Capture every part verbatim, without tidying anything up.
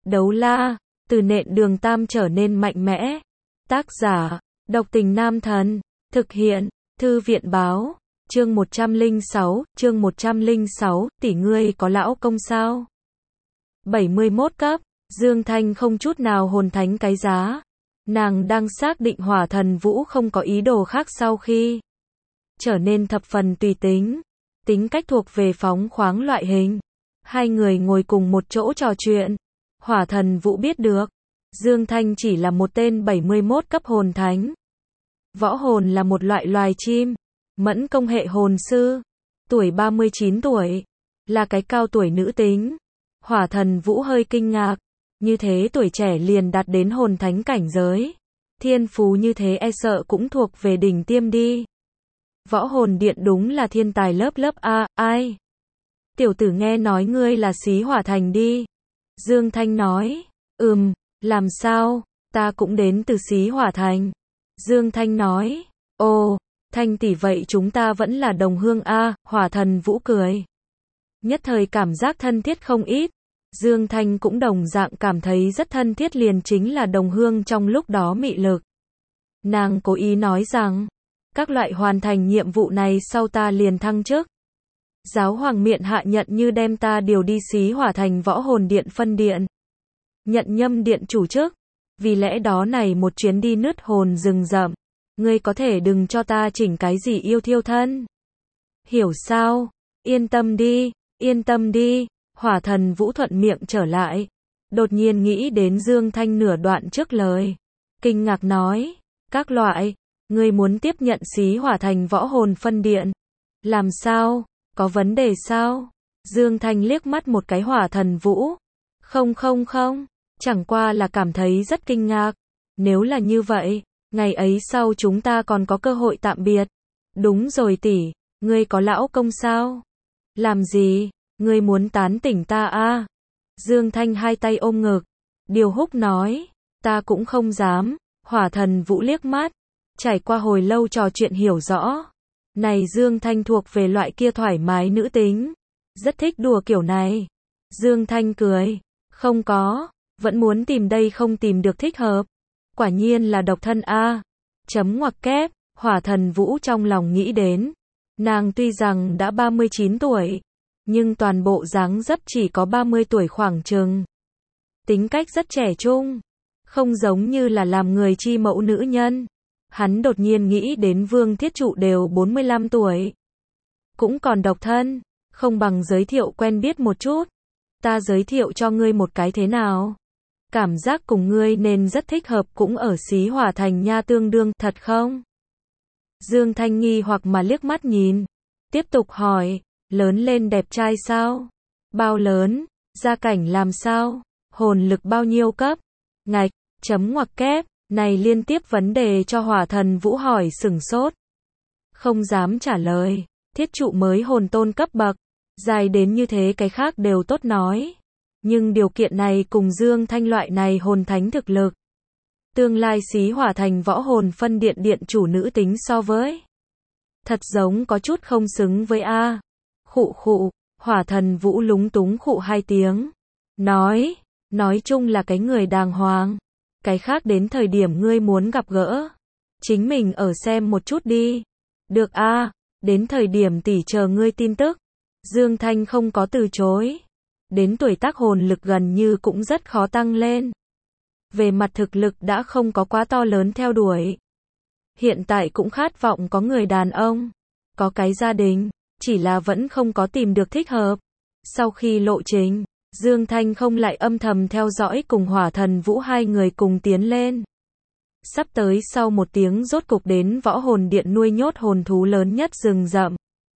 Đấu la, từ nện đường tam trở nên mạnh mẽ. Tác giả, độc tình nam thần. Thực hiện, thư viện báo. Chương một trăm lẻ sáu, chương một trăm lẻ sáu, tỷ ngươi có lão công sao? bảy mươi mốt cấp, Dương Thanh không chút nào hồn thánh cái giá. Nàng đang xác định Hỏa Thần Vũ không có ý đồ khác sau khi trở nên thập phần tùy tính. Tính cách thuộc về phóng khoáng loại hình. Hai người ngồi cùng một chỗ trò chuyện. Hỏa Thần Vũ biết được, Dương Thanh chỉ là một tên bảy mươi mốt cấp hồn thánh. Võ hồn là một loại loài chim, mẫn công hệ hồn sư, tuổi ba mươi chín tuổi, là cái cao tuổi nữ tính. Hỏa Thần Vũ hơi kinh ngạc, như thế tuổi trẻ liền đạt đến hồn thánh cảnh giới. Thiên phú như thế e sợ cũng thuộc về đỉnh tiêm đi. Võ hồn điện đúng là thiên tài lớp lớp A, ai? Tiểu tử nghe nói ngươi là xí hỏa thành đi. Dương Thanh nói, ừm, làm sao, ta cũng đến từ xí hỏa thành. Dương Thanh nói, ồ, Thanh tỷ vậy chúng ta vẫn là đồng hương A, Hỏa Thần Vũ cười. Nhất thời cảm giác thân thiết không ít. Dương Thanh cũng đồng dạng cảm thấy rất thân thiết, liền chính là đồng hương trong lúc đó mị lực. Nàng cố ý nói rằng, các loại hoàn thành nhiệm vụ này sau ta liền thăng chức. Giáo hoàng miện hạ nhận như đem ta điều đi xí hỏa thành võ hồn điện phân điện. Nhận nhâm điện chủ chức. Vì lẽ đó này một chuyến đi nứt hồn rừng rậm, ngươi có thể đừng cho ta chỉnh cái gì yêu thiêu thân. Hiểu sao? Yên tâm đi, yên tâm đi. Hỏa Thần Vũ thuận miệng trở lại. Đột nhiên nghĩ đến Dương Thanh nửa đoạn trước lời. Kinh ngạc nói, các loại, ngươi muốn tiếp nhận xí hỏa thành võ hồn phân điện. Làm sao? Có vấn đề sao? Dương Thanh liếc mắt một cái Hỏa Thần Vũ. Không không không, chẳng qua là cảm thấy rất kinh ngạc. Nếu là như vậy, ngày ấy sau chúng ta còn có cơ hội tạm biệt. Đúng rồi tỷ, ngươi có lão công sao? Làm gì? Ngươi muốn tán tỉnh ta à? Dương Thanh hai tay ôm ngực. Điều Húc nói, ta cũng không dám. Hỏa Thần Vũ liếc mắt. Trải qua hồi lâu trò chuyện hiểu rõ. Này Dương Thanh thuộc về loại kia thoải mái nữ tính. Rất thích đùa kiểu này. Dương Thanh cười. Không có, vẫn muốn tìm đây không tìm được thích hợp. Quả nhiên là độc thân a. Chấm ngoặc kép, Hỏa Thần Vũ trong lòng nghĩ đến. Nàng tuy rằng đã ba mươi chín tuổi, nhưng toàn bộ dáng dấp chỉ có ba mươi tuổi khoảng chừng. Tính cách rất trẻ trung, không giống như là làm người chi mẫu nữ nhân. Hắn đột nhiên nghĩ đến Vương Thiết Trụ đều bốn mươi lăm tuổi. Cũng còn độc thân, không bằng giới thiệu quen biết một chút. Ta giới thiệu cho ngươi một cái thế nào? Cảm giác cùng ngươi nên rất thích hợp, cũng ở xí hỏa thành nha, tương đương, thật không? Dương Thanh nghi hoặc mà liếc mắt nhìn. Tiếp tục hỏi, lớn lên đẹp trai sao? Bao lớn? Gia cảnh làm sao? Hồn lực bao nhiêu cấp? Ngạch, chấm ngoặc kép, này liên tiếp vấn đề cho Hỏa Thần Vũ hỏi sửng sốt. Không dám trả lời, Thiết Trụ mới hồn tôn cấp bậc, dài đến như thế cái khác đều tốt nói. Nhưng điều kiện này cùng Dương Thanh loại này hồn thánh thực lực. Tương lai xí hỏa thành võ hồn phân điện điện chủ nữ tính so với. Thật giống có chút không xứng với A. Khụ khụ, Hỏa Thần Vũ lúng túng khụ hai tiếng. Nói, nói chung là cái người đàng hoàng. Cái khác đến thời điểm ngươi muốn gặp gỡ. Chính mình ở xem một chút đi. Được A, đến thời điểm tỷ chờ ngươi tin tức. Dương Thanh không có từ chối. Đến tuổi tác hồn lực gần như cũng rất khó tăng lên. Về mặt thực lực đã không có quá to lớn theo đuổi. Hiện tại cũng khát vọng có người đàn ông, có cái gia đình, chỉ là vẫn không có tìm được thích hợp. Sau khi lộ trình, Dương Thanh không lại âm thầm theo dõi cùng Hỏa Thần Vũ hai người cùng tiến lên. Sắp tới sau một tiếng rốt cục đến võ hồn điện nuôi nhốt hồn thú lớn nhất rừng rậm.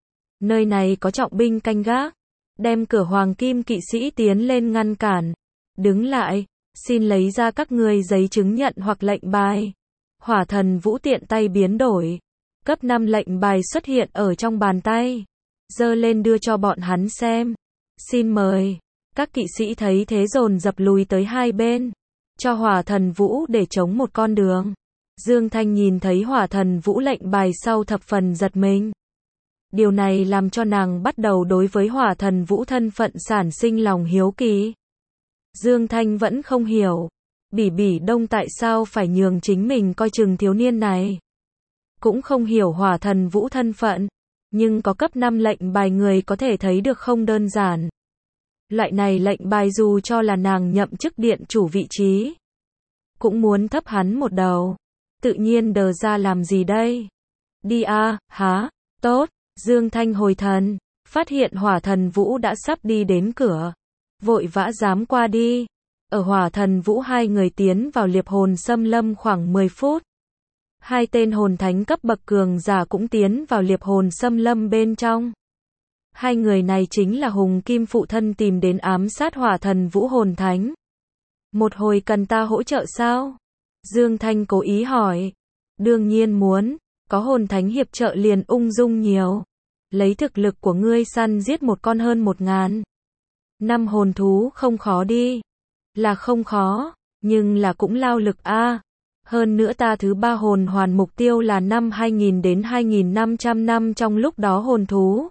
Nơi này có trọng binh canh gác, đem cửa hoàng kim kỵ sĩ tiến lên ngăn cản. Đứng lại, xin lấy ra các ngươi giấy chứng nhận hoặc lệnh bài. Hỏa Thần Vũ tiện tay biến đổi. Cấp năm lệnh bài xuất hiện ở trong bàn tay. Giơ lên đưa cho bọn hắn xem. Xin mời. Các kỵ sĩ thấy thế dồn dập lùi tới hai bên. Cho Hỏa Thần Vũ để chống một con đường. Dương Thanh nhìn thấy Hỏa Thần Vũ lệnh bài sau thập phần giật mình. Điều này làm cho nàng bắt đầu đối với Hỏa Thần Vũ thân phận sản sinh lòng hiếu kỳ. Dương Thanh vẫn không hiểu. Bỉ Bỉ Đông tại sao phải nhường chính mình coi chừng thiếu niên này. Cũng không hiểu hỏa thần vũ thân phận. Nhưng có cấp năm lệnh bài người có thể thấy được không đơn giản. Loại này lệnh bài dù cho là nàng nhậm chức điện chủ vị trí. Cũng muốn thấp hắn một đầu. Tự nhiên đờ ra làm gì đây? Đi a, à, há, tốt. Dương Thanh hồi thần. Phát hiện hỏa thần vũ đã sắp đi đến cửa. Vội vã dám qua đi. Ở hỏa thần vũ hai người tiến vào liệp hồn xâm lâm khoảng mười phút. Hai tên hồn thánh cấp bậc cường giả cũng tiến vào liệp hồn xâm lâm bên trong. Hai người này chính là Hùng Kim phụ thân tìm đến ám sát hỏa thần vũ hồn thánh. Một hồi cần ta hỗ trợ sao? Dương Thanh cố ý hỏi. Đương nhiên muốn, có hồn thánh hiệp trợ liền ung dung nhiều. Lấy thực lực của ngươi săn giết một con hơn một ngàn. Năm hồn thú không khó đi. Là không khó, nhưng là cũng lao lực a. À. Hơn nữa ta thứ ba hồn hoàn mục tiêu là năm hai nghìn đến hai nghìn năm trăm năm trong lúc đó hồn thú.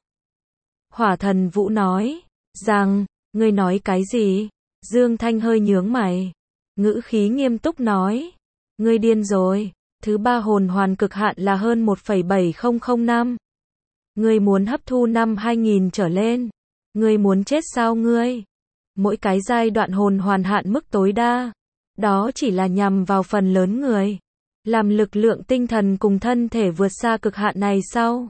Hỏa thần vũ nói, rằng, ngươi nói cái gì? Dương Thanh hơi nhướng mày. Ngữ khí nghiêm túc nói, ngươi điên rồi, thứ ba hồn hoàn cực hạn là hơn một phẩy bảy không không năm. Ngươi muốn hấp thu năm hai nghìn trở lên. Ngươi muốn chết sao ngươi? Mỗi cái giai đoạn hồn hoàn hạn mức tối đa. Đó chỉ là nhằm vào phần lớn người. Làm lực lượng tinh thần cùng thân thể vượt xa cực hạn này sau.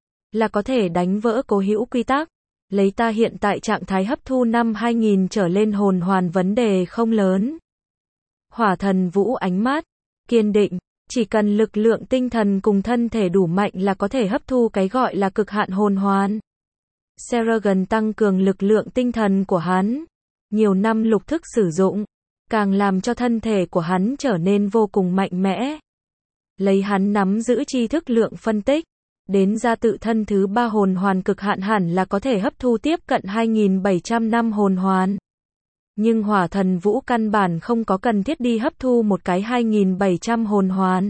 Là có thể đánh vỡ cố hữu quy tắc. Lấy ta hiện tại trạng thái hấp thu năm hai nghìn trở lên hồn hoàn vấn đề không lớn. Hỏa thần vũ ánh mắt. Kiên định. Chỉ cần lực lượng tinh thần cùng thân thể đủ mạnh là có thể hấp thu cái gọi là cực hạn hồn hoàn. Seragon tăng cường lực lượng tinh thần của hắn. Nhiều năm lục thức sử dụng. Càng làm cho thân thể của hắn trở nên vô cùng mạnh mẽ. Lấy hắn nắm giữ tri thức lượng phân tích. Đến ra tự thân thứ ba hồn hoàn cực hạn hẳn là có thể hấp thu tiếp cận hai nghìn bảy trăm năm hồn hoàn. Nhưng hỏa thần vũ căn bản không có cần thiết đi hấp thu một cái hai nghìn bảy trăm hồn hoàn.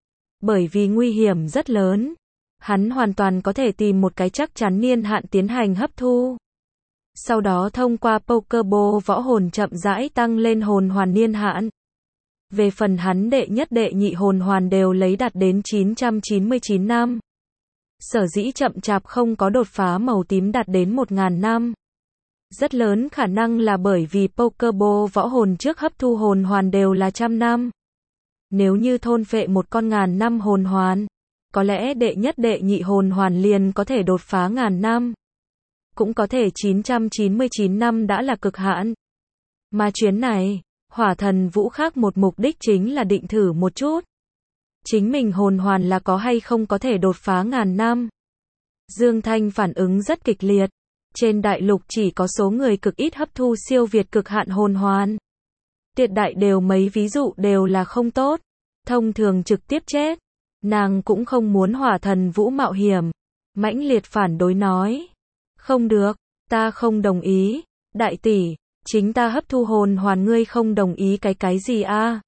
Bởi vì nguy hiểm rất lớn. Hắn hoàn toàn có thể tìm một cái chắc chắn niên hạn tiến hành hấp thu. Sau đó thông qua Pokeball võ hồn chậm rãi tăng lên hồn hoàn niên hạn. Về phần hắn đệ nhất đệ nhị hồn hoàn đều lấy đạt đến chín trăm chín mươi chín năm. Sở dĩ chậm chạp không có đột phá màu tím đạt đến một nghìn năm. Rất lớn khả năng là bởi vì Pokeball võ hồn trước hấp thu hồn hoàn đều là trăm năm. Nếu như thôn phệ một con ngàn năm hồn hoàn, có lẽ đệ nhất đệ nhị hồn hoàn liền có thể đột phá ngàn năm. Cũng có thể chín trăm chín mươi chín năm đã là cực hạn. Mà chuyến này, hỏa thần vũ khác một mục đích chính là định thử một chút. Chính mình hồn hoàn là có hay không có thể đột phá ngàn năm. Dương Thanh phản ứng rất kịch liệt. Trên đại lục chỉ có số người cực ít hấp thu siêu việt cực hạn hồn hoàn. Tuyệt đại đều mấy ví dụ đều là không tốt. Thông thường trực tiếp chết. Nàng cũng không muốn hỏa thần vũ mạo hiểm. Mãnh liệt phản đối nói. Không được, ta không đồng ý. Đại tỷ, chính ta hấp thu hồn hoàn ngươi không đồng ý cái cái gì a? À?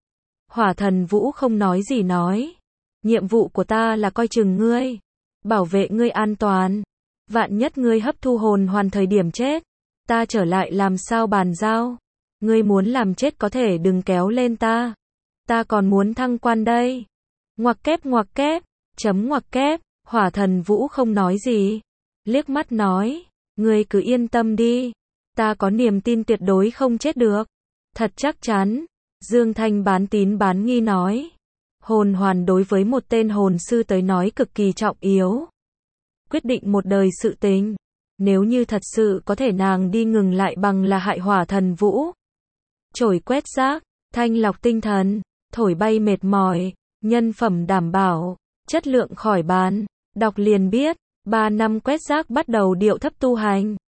Hỏa thần vũ không nói gì nói. Nhiệm vụ của ta là coi chừng ngươi. Bảo vệ ngươi an toàn. Vạn nhất ngươi hấp thu hồn hoàn thời điểm chết. Ta trở lại làm sao bàn giao. Ngươi muốn làm chết có thể đừng kéo lên ta. Ta còn muốn thăng quan đây. Ngoặc kép ngoặc kép. Chấm ngoặc kép. Hỏa thần vũ không nói gì. Liếc mắt nói. Ngươi cứ yên tâm đi. Ta có niềm tin tuyệt đối không chết được. Thật chắc chắn. Dương Thanh bán tín bán nghi nói. Hồn hoàn đối với một tên hồn sư tới nói cực kỳ trọng yếu. Quyết định một đời sự tình. Nếu như thật sự có thể nàng đi ngừng lại bằng là hại hỏa thần vũ. Chổi quét rác, thanh lọc tinh thần, thổi bay mệt mỏi, nhân phẩm đảm bảo, chất lượng khỏi bàn. Đọc liền biết, ba năm quét rác bắt đầu điệu thấp tu hành.